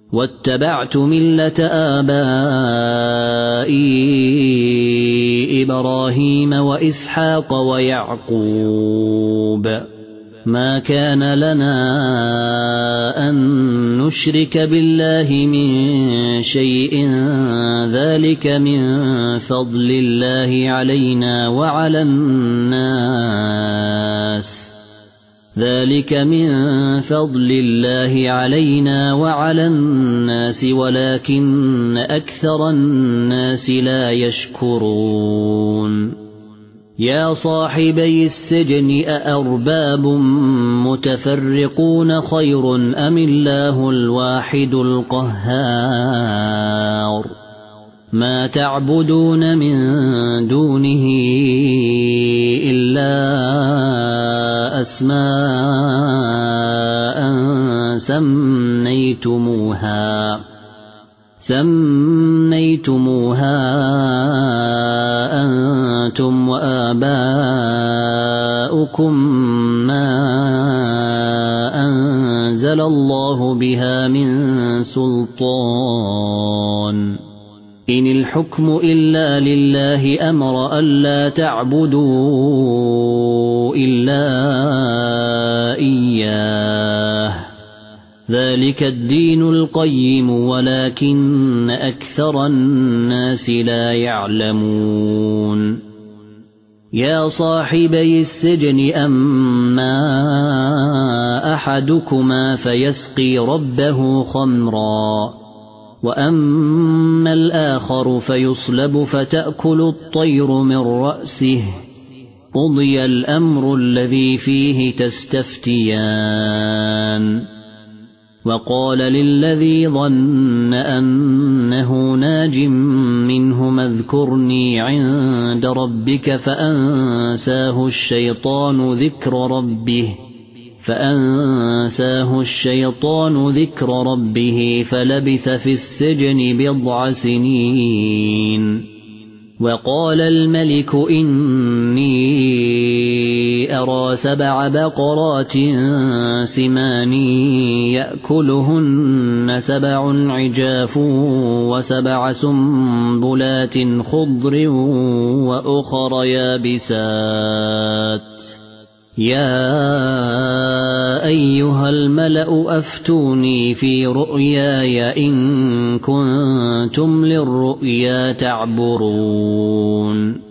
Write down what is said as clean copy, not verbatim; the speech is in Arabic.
واتبعت ملة آبائي إبراهيم وإسحاق ويعقوب ما كان لنا أن نشرك بالله من شيء ذلك من فضل الله علينا وعلى الناس ولكن أكثر الناس لا يشكرون يا صاحبي السجن أأرباب متفرقون خير أم الله الواحد القهار ما تعبدون من دونه إلا أسماء سميتموها أنتم وآباؤكم ما أنزل الله بها من سلطان إن الحكم إلا لله أمر ألا تعبدوا إلا إياه ذلك الدين القيم ولكن أكثر الناس لا يعلمون يا صاحبي السجن أما أحدكما فيسقي ربه خمرا وأما الآخر فيصلب فتأكل الطير من رأسه قضي الأمر الذي فيه تستفتيان وقال للذي ظن أنه ناج منهما اذكرني عند ربك فأنساه الشيطان ذكر ربه فلبث في السجن بضع سنين وقال الملك إني أرى 7 بقرات سمان يأكلهن 7 عجاف و7 سنبلات خضر وأخر يابسات يا أيها الملأ أفتوني في رؤياي إن كنتم للرؤيا تعبرون